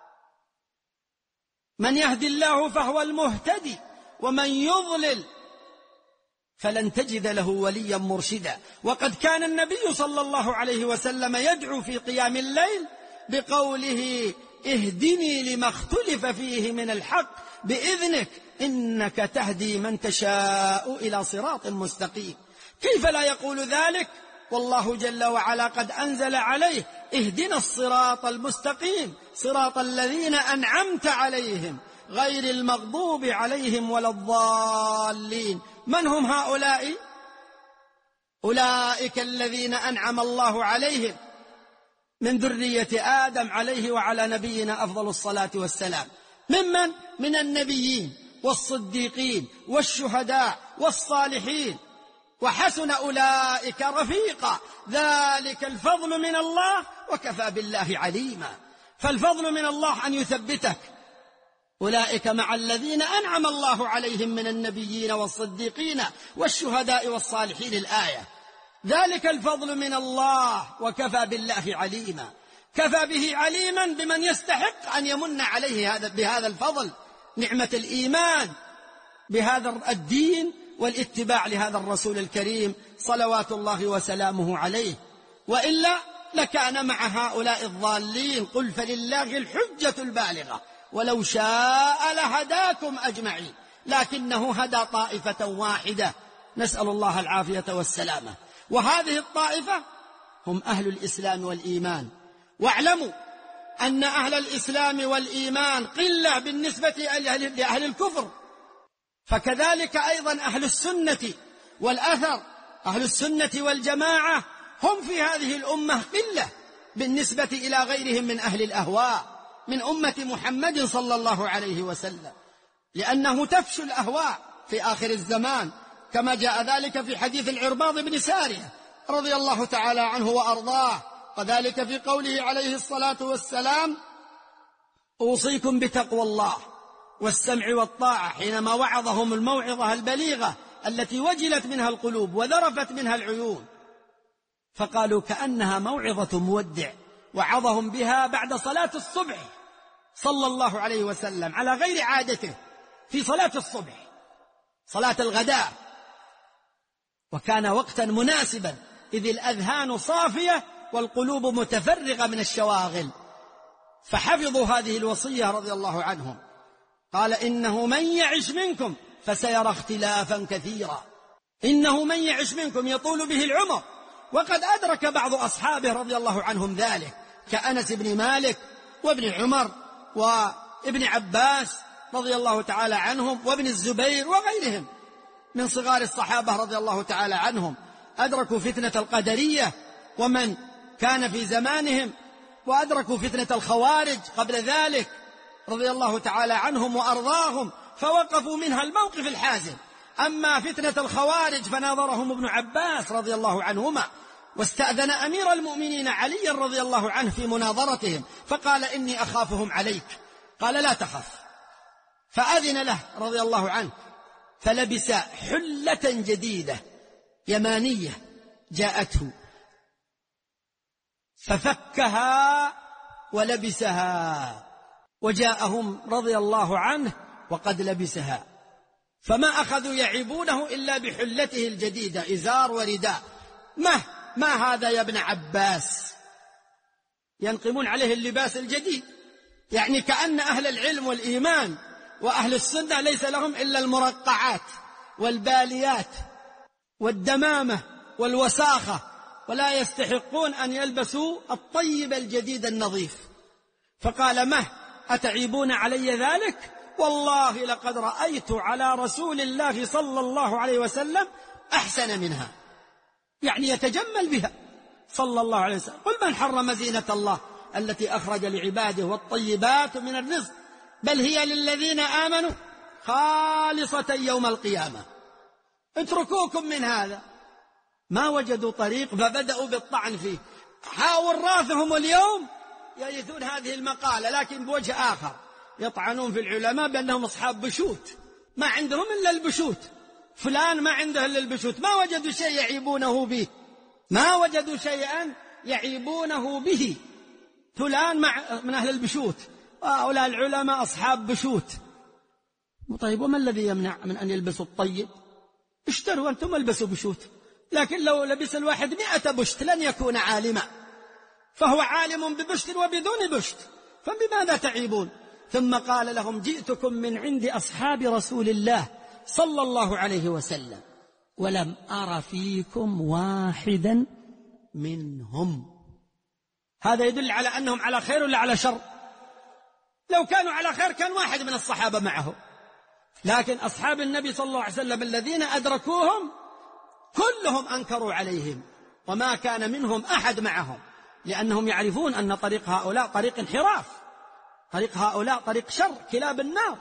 Speaker 2: من يهدي الله فهو المهتدي ومن يضلل فلن تجد له وليا مرشدا. وقد كان النبي صلى الله عليه وسلم يدعو في قيام الليل بقوله: اهدني لما اختلف فيه من الحق بإذنك إنك تهدي من تشاء إلى صراط مستقيم. كيف لا يقول ذلك والله جل وعلا قد أنزل عليه: اهدنا الصراط المستقيم صراط الذين أنعمت عليهم غير المغضوب عليهم ولا الضالين. من هم هؤلاء؟ أولئك الذين أنعم الله عليهم من ذرية آدم عليه وعلى نبينا أفضل الصلاة والسلام. ممن؟ من النبيين والصديقين والشهداء والصالحين، وحسن أولئك رفيقا. ذلك الفضل من الله وكفى بالله عليما. فالفضل من الله أن يثبتك. أولئك مع الذين أنعم الله عليهم من النبيين والصديقين والشهداء والصالحين. الآية. ذلك الفضل من الله وكفى بالله عليما. كفى به عليما بمن يستحق أن يمن عليه بهذا الفضل، نعمة الإيمان بهذا الدين والاتباع لهذا الرسول الكريم صلوات الله وسلامه عليه. وإلا لكان مع هؤلاء الضالين. قل فلله الحجة البالغة ولو شاء لهداكم أجمعين لكنه هدى طائفة واحدة، نسأل الله العافية والسلامة. وهذه الطائفة هم أهل الإسلام والإيمان. واعلموا أن أهل الإسلام والإيمان قلة بالنسبة لأهل الكفر، فكذلك أيضا أهل السنة والأثر، أهل السنة والجماعة هم في هذه الأمة قلة بالنسبة إلى غيرهم من أهل الأهواء من أمة محمد صلى الله عليه وسلم، لأنه تفشو الأهواء في آخر الزمان كما جاء ذلك في حديث العرباض بن سارية رضي الله تعالى عنه وأرضاه، وذلك في قوله عليه الصلاة والسلام: أوصيكم بتقوى الله والسمع والطاعة، حينما وعظهم الموعظة البليغة التي وجلت منها القلوب وذرفت منها العيون، فقالوا كأنها موعظة مودع. وعظهم بها بعد صلاة الصبح صلى الله عليه وسلم على غير عادته في صلاة الصبح، صلاة الغداء، وكان وقتا مناسبا إذ الأذهان صافية والقلوب متفرغة من الشواغل، فحفظوا هذه الوصية رضي الله عنهم. قال: إنه من يعش منكم فسيرى اختلافا كثيرا. إنه من يعش منكم يطول به العمر. وقد أدرك بعض أصحابه رضي الله عنهم ذلك كأنس بن مالك وابن عمر وابن عباس رضي الله تعالى عنهم وابن الزبير وغيرهم من صغار الصحابة رضي الله تعالى عنهم، أدركوا فتنة القدرية ومن كان في زمانهم، وأدركوا فتنة الخوارج قبل ذلك رضي الله تعالى عنهم وأرضاهم، فوقفوا منها الموقف الحازم. أما فتنة الخوارج فناظرهم ابن عباس رضي الله عنهما، واستأذن أمير المؤمنين علي رضي الله عنه في مناظرتهم، فقال: إني أخافهم عليك. قال: لا تخف. فأذن له رضي الله عنه، فلبس حلة جديدة يمانية جاءته، ففكها ولبسها، وجاءهم رضي الله عنه وقد لبسها، فما أخذوا يعيبونه إلا بحلته الجديدة، إزار ورداء. ما هذا يا ابن عباس؟ ينقمون عليه اللباس الجديد، يعني كأن أهل العلم والإيمان وأهل السنة ليس لهم إلا المرقعات والباليات والدمامة والوساخة، ولا يستحقون أن يلبسوا الطيب الجديد النظيف. فقال: أتعيبون علي ذلك؟ والله لقد رأيت على رسول الله صلى الله عليه وسلم أحسن منها، يعني يتجمل بها صلى الله عليه وسلم. قل من حرم زينة الله التي أخرج لعباده والطيبات من الرزق بل هي للذين آمنوا خالصة يوم القيامة. اتركوكم من هذا. ما وجدوا طريق فبدأوا بالطعن فيه. حاول راثهم اليوم يرثون هذه المقالة لكن بوجه آخر، يطعنون في العلماء بأنهم أصحاب بشوت، ما عندهم إلا البشوت، فلان ما عنده إلا البشوت، ما وجدوا شيء يعيبونه به، ما وجدوا شيئا يعيبونه به. فلان من أهل البشوت، هؤلاء العلماء أصحاب بشوت. طيب وما الذي يمنع من أن يلبسوا الطيب؟ اشتروا أنتم البسوا بشوت، لكن لو لبس الواحد 100 بشت لن يكون عالما، فهو عالم ببشت وبدون بشت، فبماذا تعيبون؟ ثم قال لهم جئتكم من عند أصحاب رسول الله صلى الله عليه وسلم ولم أر فيكم واحدا منهم. هذا يدل على أنهم على خير ولا على شر؟ لو كانوا على خير كان واحد من الصحابة معه، لكن أصحاب النبي صلى الله عليه وسلم الذين أدركوهم كلهم أنكروا عليهم، وما كان منهم أحد معهم، لأنهم يعرفون أن طريق هؤلاء طريق انحراف، طريق هؤلاء طريق شر، كلاب النار،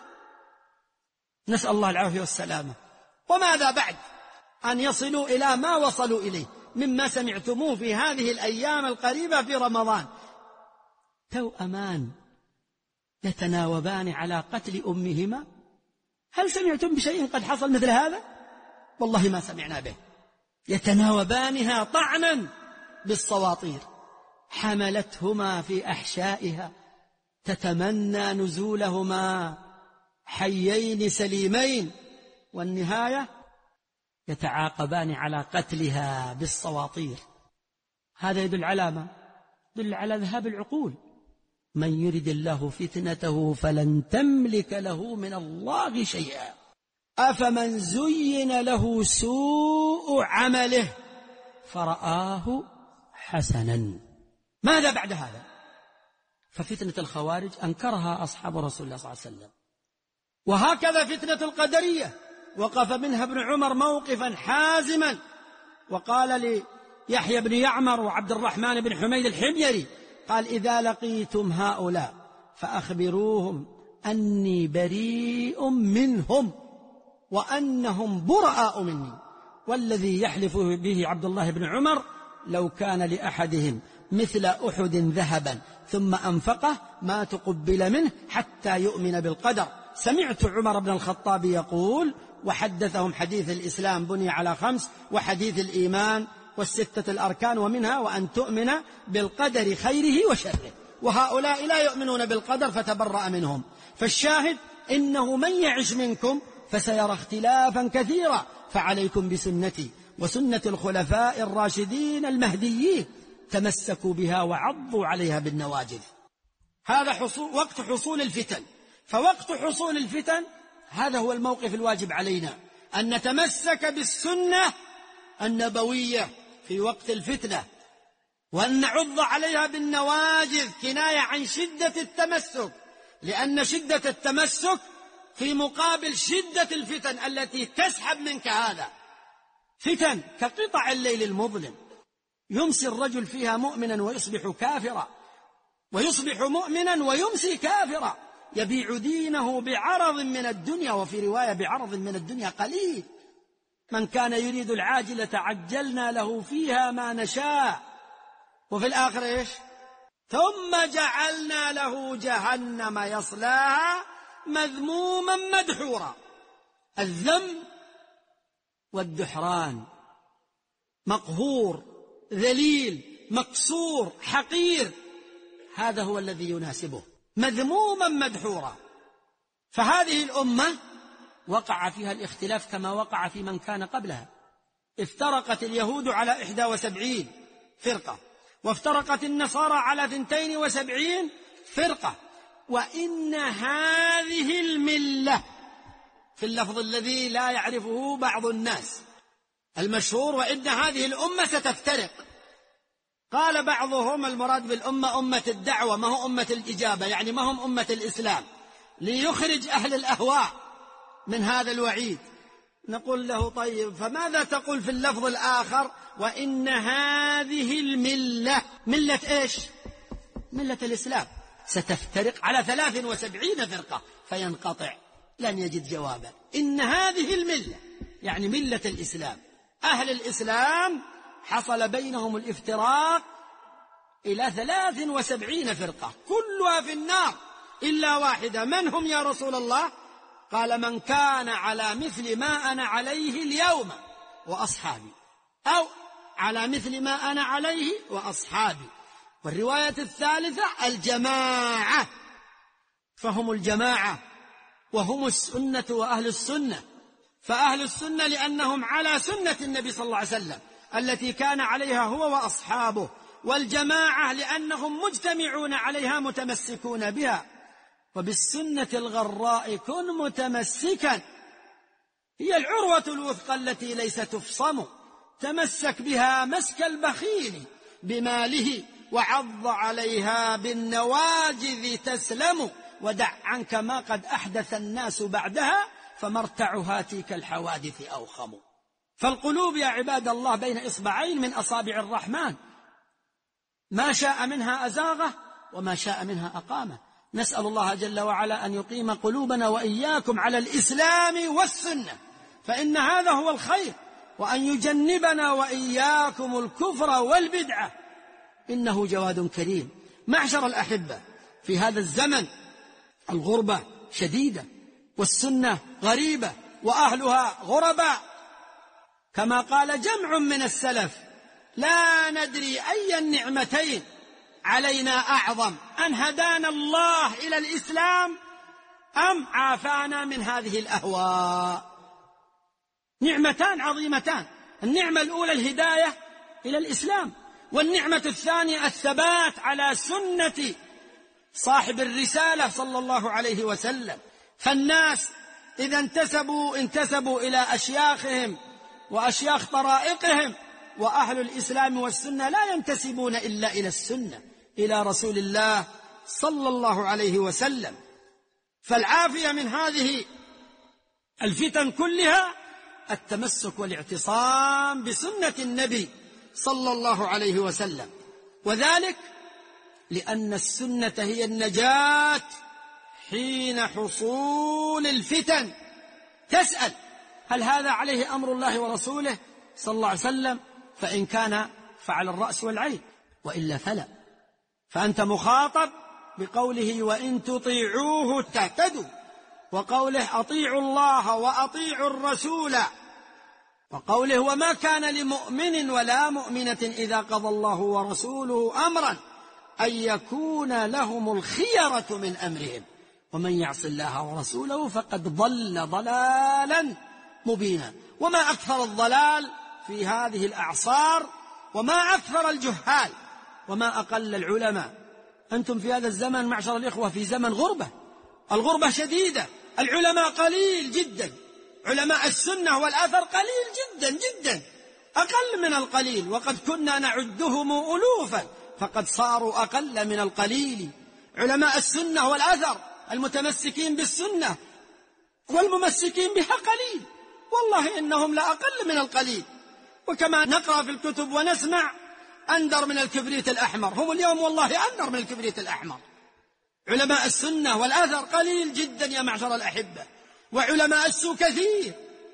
Speaker 2: نسأل الله العافية والسلامة. وماذا بعد أن يصلوا إلى ما وصلوا إليه مما سمعتموه في هذه الأيام القريبة في رمضان؟ توأمان يتناوبان على قتل أمهما. هل سمعتم بشيء قد حصل مثل هذا؟ والله ما سمعنا به. يتناوبانها طعنا بالسواطير، حملتهما في أحشائها تتمنى نزولهما حيين سليمين، والنهاية يتعاقبان على قتلها بالسواطير. هذا يدل على ما؟ يدل على ذهاب العقول. من يرد الله فتنته فلن تملك له من الله شيئا. أفمن زين له سوء عمله فرآه حسنا. ماذا بعد هذا؟ ففتنة الخوارج أنكرها أصحاب رسول الله صلى الله عليه وسلم، وهكذا فتنة القدرية وقف منها ابن عمر موقفا حازما، وقال ليحيى بن يعمر وعبد الرحمن بن حميد الحميري، قال إذا لقيتم هؤلاء فأخبروهم أني بريء منهم وأنهم براء مني. والذي يحلف به عبد الله بن عمر لو كان لأحدهم مثل أحد ذهبا ثم أنفقه ما تقبل منه حتى يؤمن بالقدر. سمعت عمر بن الخطاب يقول، وحدثهم حديث الإسلام بني على 5، وحديث الإيمان والستة الأركان، ومنها وأن تؤمن بالقدر خيره وشره، وهؤلاء لا يؤمنون بالقدر فتبرأ منهم. فالشاهد إنه من يعش منكم فسيرى اختلافا كثيرا، فعليكم بسنتي وسنة الخلفاء الراشدين المهديين، تمسكوا بها وعضوا عليها بالنواجذ. هذا وقت حصول الفتن. فوقت حصول الفتن هذا هو الموقف الواجب علينا، أن نتمسك بالسنة النبوية في وقت الفتنة، وأن نعض عليها بالنواجذ كناية عن شدة التمسك، لأن شدة التمسك في مقابل شدة الفتن التي تسحب منك هذا. فتن كقطع الليل المظلم، يمسي الرجل فيها مؤمنا ويصبح كافرا، ويصبح مؤمنا ويمسي كافرا، يبيع دينه بعرض من الدنيا، وفي رواية بعرض من الدنيا قليل. من كان يريد العاجلة عجلنا له فيها ما نشاء، وفي الآخر إيش؟ ثم جعلنا له جهنم يصلاها مذموما مدحورا. الذم والدحران، مقهور ذليل مكسور حقير، هذا هو الذي يناسبه، مذموما مدحورا. فهذه الأمة وقع فيها الاختلاف كما وقع في من كان قبلها. افترقت اليهود على 71 فرقة، وافترقت النصارى على 72 فرقة. وإن هذه الملة، في اللفظ الذي لا يعرفه بعض الناس المشهور، وإن هذه الأمة ستفترق. قال بعضهم المراد بالأمة أمة الدعوة، ما هو أمة الإجابة، يعني ما هم أمة الإسلام، ليخرج أهل الأهواء من هذا الوعيد. نقول له طيب فماذا تقول في اللفظ الآخر؟ وإن هذه الملة، ملة إيش؟ ملة الإسلام ستفترق على 73 فرقة فينقطع. لن يجد جوابا. إن هذه الملة يعني ملة الإسلام، أهل الإسلام حصل بينهم الافتراق إلى 73 فرقة كلها في النار إلا واحدة. من هم يا رسول الله؟ قال من كان على مثل ما أنا عليه اليوم وأصحابي، أو على مثل ما أنا عليه وأصحابي. والرواية الثالثة الجماعة، فهم الجماعة وهم السنة وأهل السنة. فأهل السنة لأنهم على سنة النبي صلى الله عليه وسلم التي كان عليها هو وأصحابه، والجماعة لأنهم مجتمعون عليها متمسكون بها. وبالسنة الغراء كن متمسكا، هي العروة الوثقى التي ليس تفصم، تمسك بها مسك البخيل بماله، وعض عليها بالنواجذ تسلم، ودع عنك ما قد أحدث الناس بعدها، فمرتعها تلك الحوادث أوخم. فالقلوب يا عباد الله بين إصبعين من أصابع الرحمن، ما شاء منها أزاغه وما شاء منها أقامه. نسأل الله جل وعلا أن يقيم قلوبنا وإياكم على الإسلام والسنة، فإن هذا هو الخير، وأن يجنبنا وإياكم الكفر والبدعة، إنه جواد كريم. معشر الأحبة، في هذا الزمن الغربة شديدة والسنة غريبة وأهلها غرباء، كما قال جمع من السلف: لا ندري أي النعمتين علينا أعظم، أن هدانا الله إلى الإسلام أم عافانا من هذه الأهواء. نعمتان عظيمتان، النعمة الأولى الهداية إلى الإسلام، والنعمة الثانية الثبات على سنة صاحب الرسالة صلى الله عليه وسلم. فالناس إذا انتسبوا إلى أشياخهم وأشياخ طرائقهم، وأهل الإسلام والسنة لا ينتسبون إلا إلى السنة، إلى رسول الله صلى الله عليه وسلم. فالعافية من هذه الفتن كلها التمسك والاعتصام بسنة النبي صلى الله عليه وسلم، وذلك لأن السنة هي النجاة حين حصول الفتن. تسأل: هل هذا عليه أمر الله ورسوله صلى الله عليه وسلم؟ فإن كان فعلى الرأس والعين، وإلا فلا. فأنت مخاطب بقوله: وإن تطيعوه تهتدوا، وقوله: أطيعوا الله وأطيعوا الرسول، وقوله: وما كان لمؤمن ولا مؤمنة إذا قضى الله ورسوله أمرا أن يكون لهم الخيرة من أمرهم ومن يعص الله ورسوله فقد ضل ضلالا مبينا. وما أكثر الضلال في هذه الأعصار، وما أكثر الجهال، وما أقل العلماء. أنتم في هذا الزمن معشر الإخوة في زمن غربة، الغربة شديدة، العلماء قليل جدا، علماء السنة والأثر قليل جدا جدا، أقل من القليل، وقد كنا نعدهم ألوفا فقد صاروا أقل من القليل. علماء السنة والأثر المتمسكين بالسنة والممسكين بها قليل، والله إنهم لا أقل من القليل. وكما نقرأ في الكتب ونسمع: أندر من الكبريت الأحمر، هم اليوم والله أندر من الكبريت الأحمر. علماء السنة والأثر قليل جدا يا معشر الأحبة، وعلماء السوء كثير،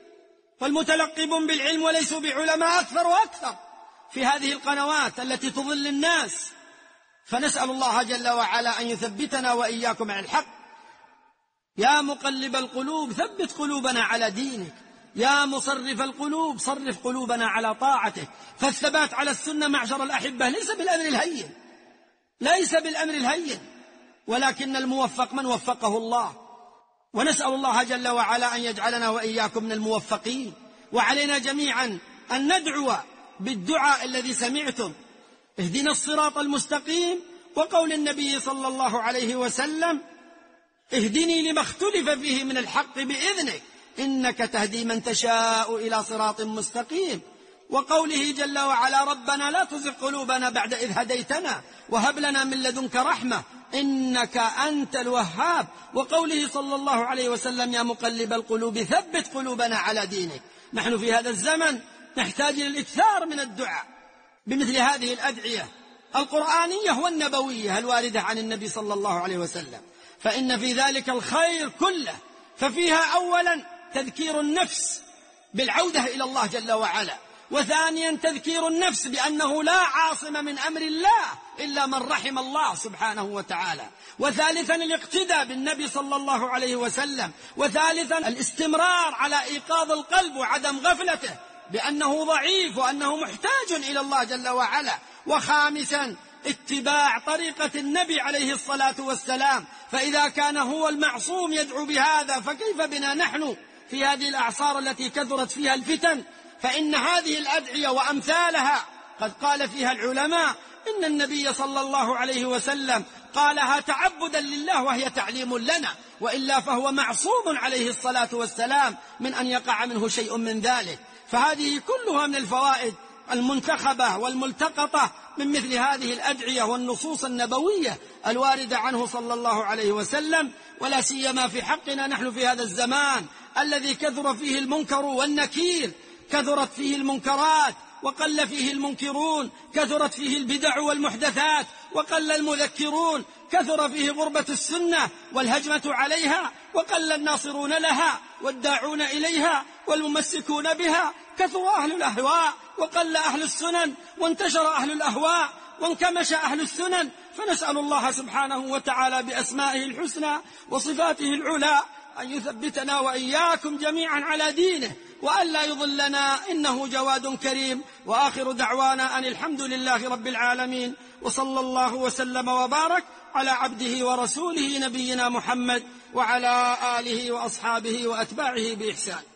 Speaker 2: والمتلقبون بالعلم وليسوا بعلماء أكثر وأكثر في هذه القنوات التي تضل الناس. فنسأل الله جل وعلا أن يثبتنا وإياكم على الحق. يا مقلب القلوب ثبت قلوبنا على دينك، يا مصرف القلوب صرف قلوبنا على طاعتك. فالثبات على السنة معشر الأحبة ليس بالأمر الهين، ليس بالأمر الهين، ولكن الموفق من وفقه الله. ونسأل الله جل وعلا أن يجعلنا وإياكم من الموفقين. وعلينا جميعا أن ندعو بالدعاء الذي سمعتم: اهدنا الصراط المستقيم، وقول النبي صلى الله عليه وسلم: اهدني لما اختلف فيه من الحق بإذنك إنك تهدي من تشاء إلى صراط مستقيم. وقوله جل وعلا: ربنا لا تزغ قلوبنا بعد إذ هديتنا وهب لنا من لدنك رحمة إنك أنت الوهاب، وقوله صلى الله عليه وسلم يا مقلب القلوب ثبت قلوبنا على دينك. نحن في هذا الزمن نحتاج للإكثار من الدعاء بمثل هذه الأدعية القرآنية والنبوية الواردة عن النبي صلى الله عليه وسلم، فإن في ذلك الخير كله. ففيها أولا تذكير النفس بالعودة إلى الله جل وعلا، وثانيا تذكير النفس بأنه لا عاصم من أمر الله إلا من رحم الله سبحانه وتعالى، وثالثا الاقتداء بالنبي صلى الله عليه وسلم، وثالثا الاستمرار على إيقاظ القلب وعدم غفلته بأنه ضعيف وأنه محتاج إلى الله جل وعلا، وخامسا اتباع طريقة النبي عليه الصلاة والسلام. فإذا كان هو المعصوم يدعو بهذا فكيف بنا نحن في هذه الأعصار التي كثرت فيها الفتن؟ فإن هذه الأدعية وأمثالها قد قال فيها العلماء إن النبي صلى الله عليه وسلم قالها تعبدا لله وهي تعليم لنا، وإلا فهو معصوم عليه الصلاة والسلام من أن يقع منه شيء من ذلك. فهذه كلها من الفوائد المنتخبة والملتقطة من مثل هذه الأدعية والنصوص النبوية الواردة عنه صلى الله عليه وسلم، ولا سيما في حقنا نحن في هذا الزمان الذي كثر فيه المنكر والنكير، كثرت فيه المنكرات وقل فيه المنكرون، كثرت فيه البدع والمحدثات وقل المذكرون، كثر فيه غربة السنة والهجمة عليها وقل الناصرون لها والداعون إليها والممسكون بها، كثر أهل الأهواء وقل أهل السنن، وانتشر أهل الأهواء وانكمش أهل السنن. فنسأل الله سبحانه وتعالى بأسمائه الحسنى وصفاته العلى أن يثبتنا وإياكم جميعا على دينه وأن لا يضلنا، إنه جواد كريم. وآخر دعوانا أن الحمد لله رب العالمين، وصلى الله وسلم وبارك على عبده ورسوله نبينا محمد وعلى آله وأصحابه وأتباعه بإحسان.